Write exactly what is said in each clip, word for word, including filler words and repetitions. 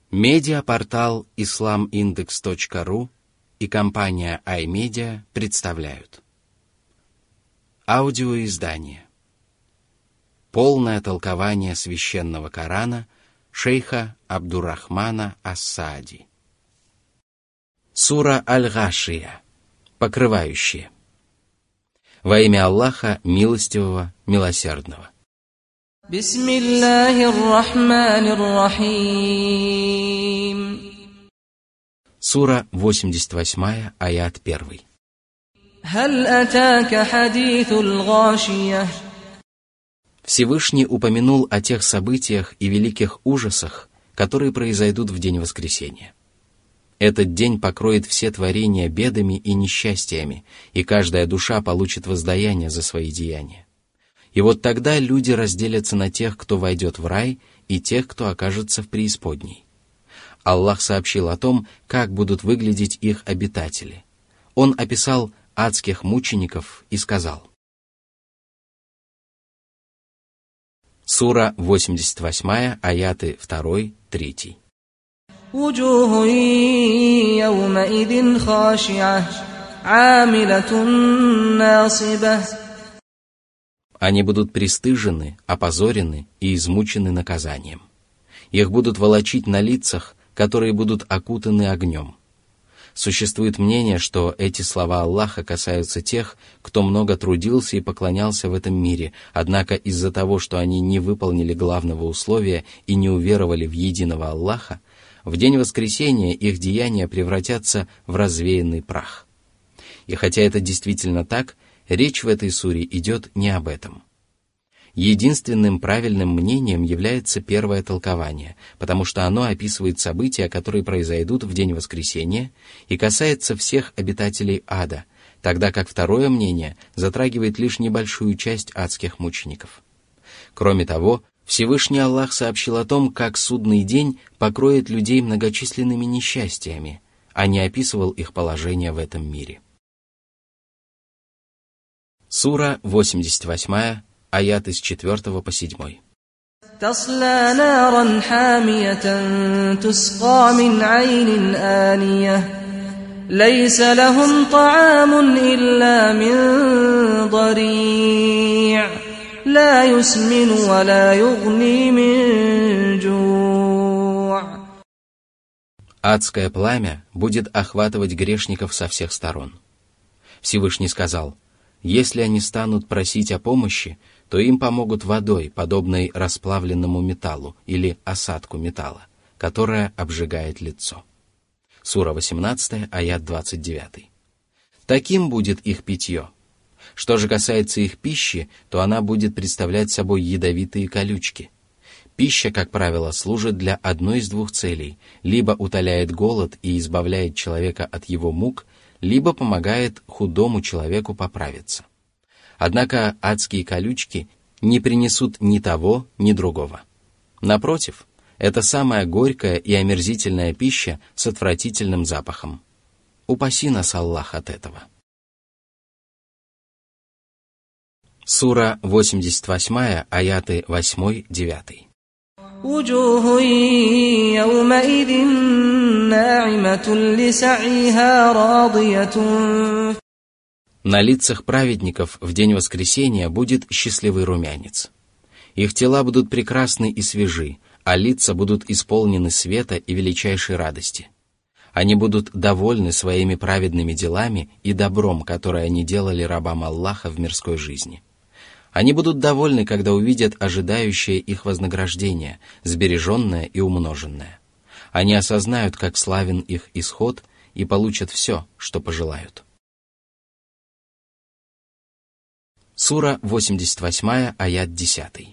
Медиапортал ислам индекс точка ру и компания iMedia представляют аудиоиздание «Полное толкование священного Корана» шейха Абдуррахмана ас-Саади. Сура Аль-Гашия, покрывающие. Во имя Аллаха, милостивого, милосердного. Бисмиллахир-рахманир-рахим. Сура восемьдесят восемь, аят один. Халь атака хадithул гашия. Всевышний упомянул о тех событиях и великих ужасах, которые произойдут в день воскресения. Этот день покроет все творения бедами и несчастьями, и каждая душа получит воздаяние за свои деяния. И вот тогда люди разделятся на тех, кто войдет в рай, и тех, кто окажется в преисподней. Аллах сообщил о том, как будут выглядеть их обитатели. Он описал адских мучеников и сказал. Сура восемьдесят восемь, аяты два, три. وجوه يومئذ خاشعة عاملة ناصبة. Они будут пристыжены, опозорены и измучены наказанием. Их будут волочить на лицах, которые будут окутаны огнем. Существует мнение, что эти слова Аллаха касаются тех, кто много трудился и поклонялся в этом мире, однако из-за того, что они не выполнили главного условия и не уверовали в единого Аллаха, в день воскресения их деяния превратятся в развеянный прах. И хотя это действительно так, речь в этой суре идет не об этом. Единственным правильным мнением является первое толкование, потому что оно описывает события, которые произойдут в день воскресения, и касается всех обитателей ада, тогда как второе мнение затрагивает лишь небольшую часть адских мучеников. Кроме того, Всевышний Аллах сообщил о том, как судный день покроет людей многочисленными несчастьями, а не описывал их положение в этом мире. Сура восемьдесят восемь, аяты с четвёртого по седьмой. تَصْلَى نَارًا حَامِيَةً تُسْقَى مِنْ عَيْنٍ آنِيَةٍ لَيْسَ لَهُمْ طَعَامٌ إِلَّا مِنْ ضَرِيعٍ لا يسمن ولا يغني من جوع. Адское пламя будет охватывать грешников со всех сторон. Всевышний сказал, если они станут просить о помощи, то им помогут водой, подобной расплавленному металлу или осадку металла, которая обжигает лицо. Сура восемнадцать, аят двадцать девять. Таким будет их питье. Что же касается их пищи, то она будет представлять собой ядовитые колючки. Пища, как правило, служит для одной из двух целей: либо утоляет голод и избавляет человека от его мук, либо помогает худому человеку поправиться. Однако адские колючки не принесут ни того, ни другого. Напротив, это самая горькая и омерзительная пища с отвратительным запахом. Упаси нас, Аллах, от этого. Сура восемьдесят восемь, аяты восемь-девять. وجوه يومئذ ناعمة لسعيها راضية. На лицах праведников в день воскресения будет счастливый румянец. Их тела будут прекрасны и свежи, а лица будут исполнены света и величайшей радости. Они будут довольны своими праведными делами и добром, которое они делали рабам Аллаха в мирской жизни. Они будут довольны, когда увидят ожидающее их вознаграждение, сбереженное и умноженное. Они осознают, как славен их исход, и получат все, что пожелают. Сура восемьдесят восемь, аят десять.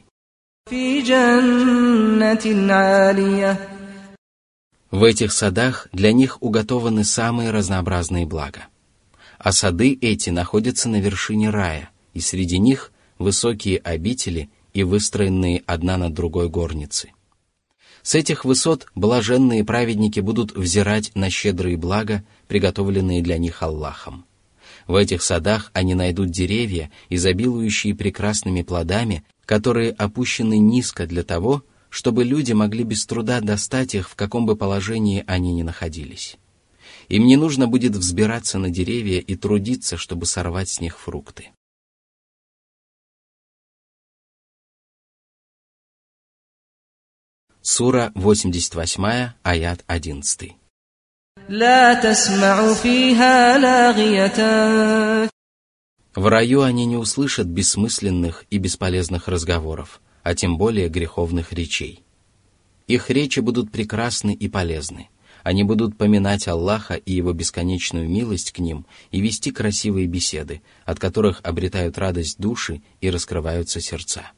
В этих садах для них уготованы самые разнообразные блага. А сады эти находятся на вершине рая, и среди них высокие обители и выстроенные одна над другой горницы. С этих высот блаженные праведники будут взирать на щедрые блага, приготовленные для них Аллахом. В этих садах они найдут деревья, изобилующие прекрасными плодами, которые опущены низко для того, чтобы люди могли без труда достать их, в каком бы положении они ни находились. Им не нужно будет взбираться на деревья и трудиться, чтобы сорвать с них фрукты. Сура восемьдесят восемь, аят одиннадцать. В раю они не услышат бессмысленных и бесполезных разговоров, а тем более греховных речей. Их речи будут прекрасны и полезны. Они будут поминать Аллаха и Его бесконечную милость к ним и вести красивые беседы, от которых обретают радость души и раскрываются сердца.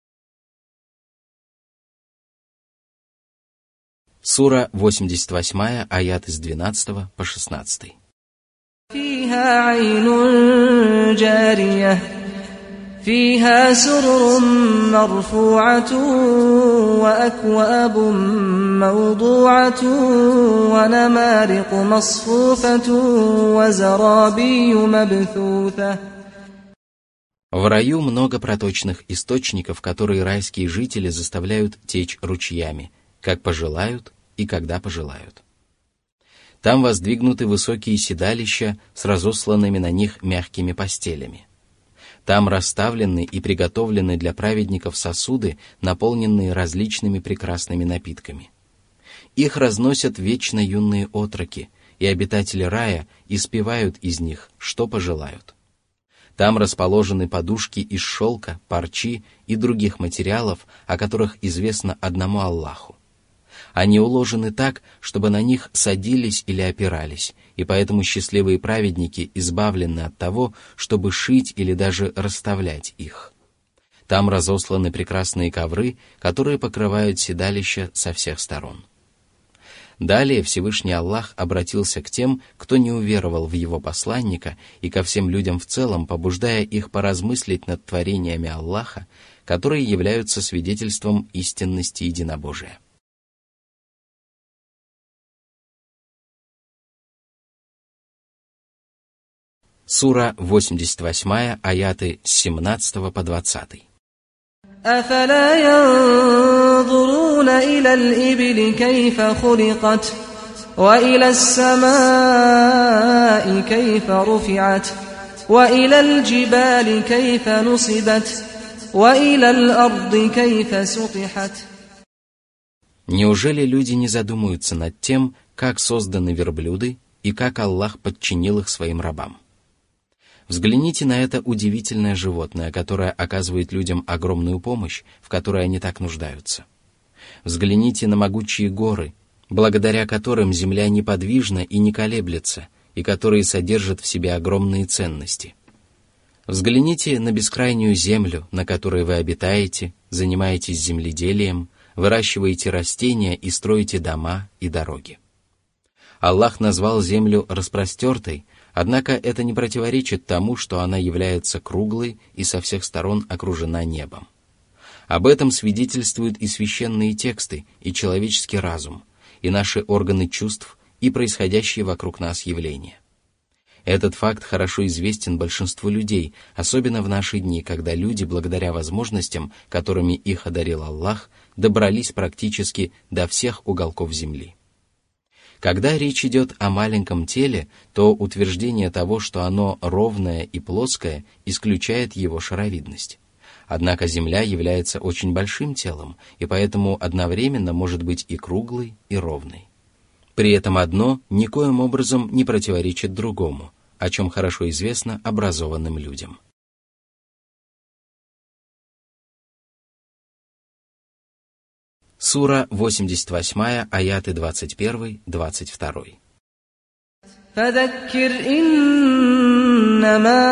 Сура восемьдесят восемь, аят с двенадцатого по шестнадцатый. فيها عين جارية فيها سرر مرفوعة وأكواب موضوعة ونمارق مصفوفة وزرابي مبثوثة. В раю много проточных источников, которые райские жители заставляют течь ручьями, как пожелают и когда пожелают. Там воздвигнуты высокие седалища с разосланными на них мягкими постелями. Там расставлены и приготовлены для праведников сосуды, наполненные различными прекрасными напитками. Их разносят вечно юные отроки, и обитатели рая испевают из них, что пожелают. Там расположены подушки из шелка, парчи и других материалов, о которых известно одному Аллаху. Они уложены так, чтобы на них садились или опирались, и поэтому счастливые праведники избавлены от того, чтобы шить или даже расставлять их. Там разосланы прекрасные ковры, которые покрывают седалища со всех сторон. Далее Всевышний Аллах обратился к тем, кто не уверовал в Его посланника, и ко всем людям в целом, побуждая их поразмыслить над творениями Аллаха, которые являются свидетельством истинности единобожия. Сура восемьдесят восемь, аяты с семнадцатого по двадцатый. أفلا ينظرون إلى الإبل كيف خلقت وإلى السماء كيف رفعت وإلى الجبال كيف نصبت وإلى الأرض كيف سطحت. Неужели люди не задумаются над тем, как созданы верблюды и как Аллах подчинил их своим рабам? Взгляните на это удивительное животное, которое оказывает людям огромную помощь, в которой они так нуждаются. Взгляните на могучие горы, благодаря которым земля неподвижна и не колеблется, и которые содержат в себе огромные ценности. Взгляните на бескрайнюю землю, на которой вы обитаете, занимаетесь земледелием, выращиваете растения и строите дома и дороги. Аллах назвал землю распростертой, однако это не противоречит тому, что она является круглой и со всех сторон окружена небом. Об этом свидетельствуют и священные тексты, и человеческий разум, и наши органы чувств, и происходящие вокруг нас явления. Этот факт хорошо известен большинству людей, особенно в наши дни, когда люди, благодаря возможностям, которыми их одарил Аллах, добрались практически до всех уголков земли. Когда речь идет о маленьком теле, то утверждение того, что оно ровное и плоское, исключает его шаровидность. Однако Земля является очень большим телом, и поэтому одновременно может быть и круглой, и ровной. При этом одно никоим образом не противоречит другому, о чем хорошо известно образованным людям. Сура восемьдесят восемь, аяты двадцать один — двадцать два. فذكر إنما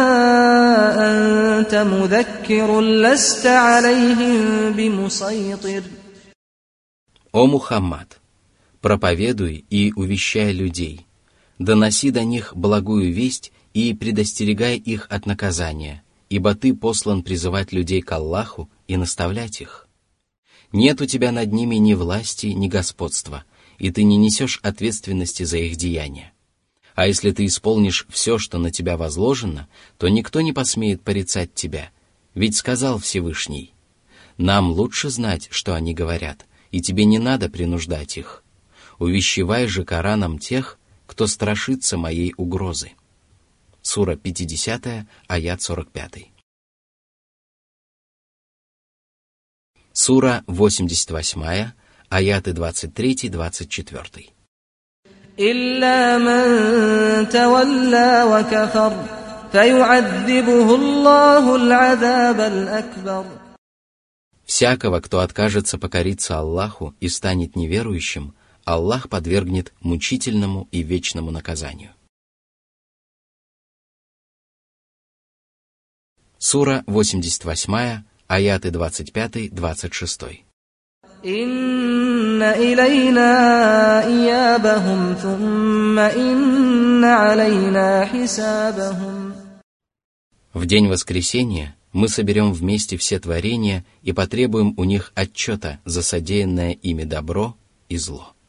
أنت مذكر لست عليهم بمسيطر. О Мухаммад, проповедуй и увещай людей, доноси до них благую весть и предостерегай их от наказания, ибо ты послан призывать людей к Аллаху и наставлять их. Нет у тебя над ними ни власти, ни господства, и ты не несешь ответственности за их деяния. А если ты исполнишь все, что на тебя возложено, то никто не посмеет порицать тебя, ведь сказал Всевышний: Нам лучше знать, что они говорят, и тебе не надо принуждать их. Увещевай же Кораном тех, кто страшится моей угрозы. Сура пятидесятая, аят сорок пятый. Сура восемьдесят восьмая, аяты двадцать три двадцать четыре. إلا من تولى وكفر فيعذبه الله العذاب الأكبر. Всякого, кто откажется покориться Аллаху и станет неверующим, Аллах подвергнет мучительному и вечному наказанию. Сура восемьдесят восьмая, аяты двадцать пять двадцать шесть. Инна илейна иябахум, thumma инна алейна хисабахум. В день воскресения мы соберем вместе все творения и потребуем у них отчета за содеянное ими добро и зло.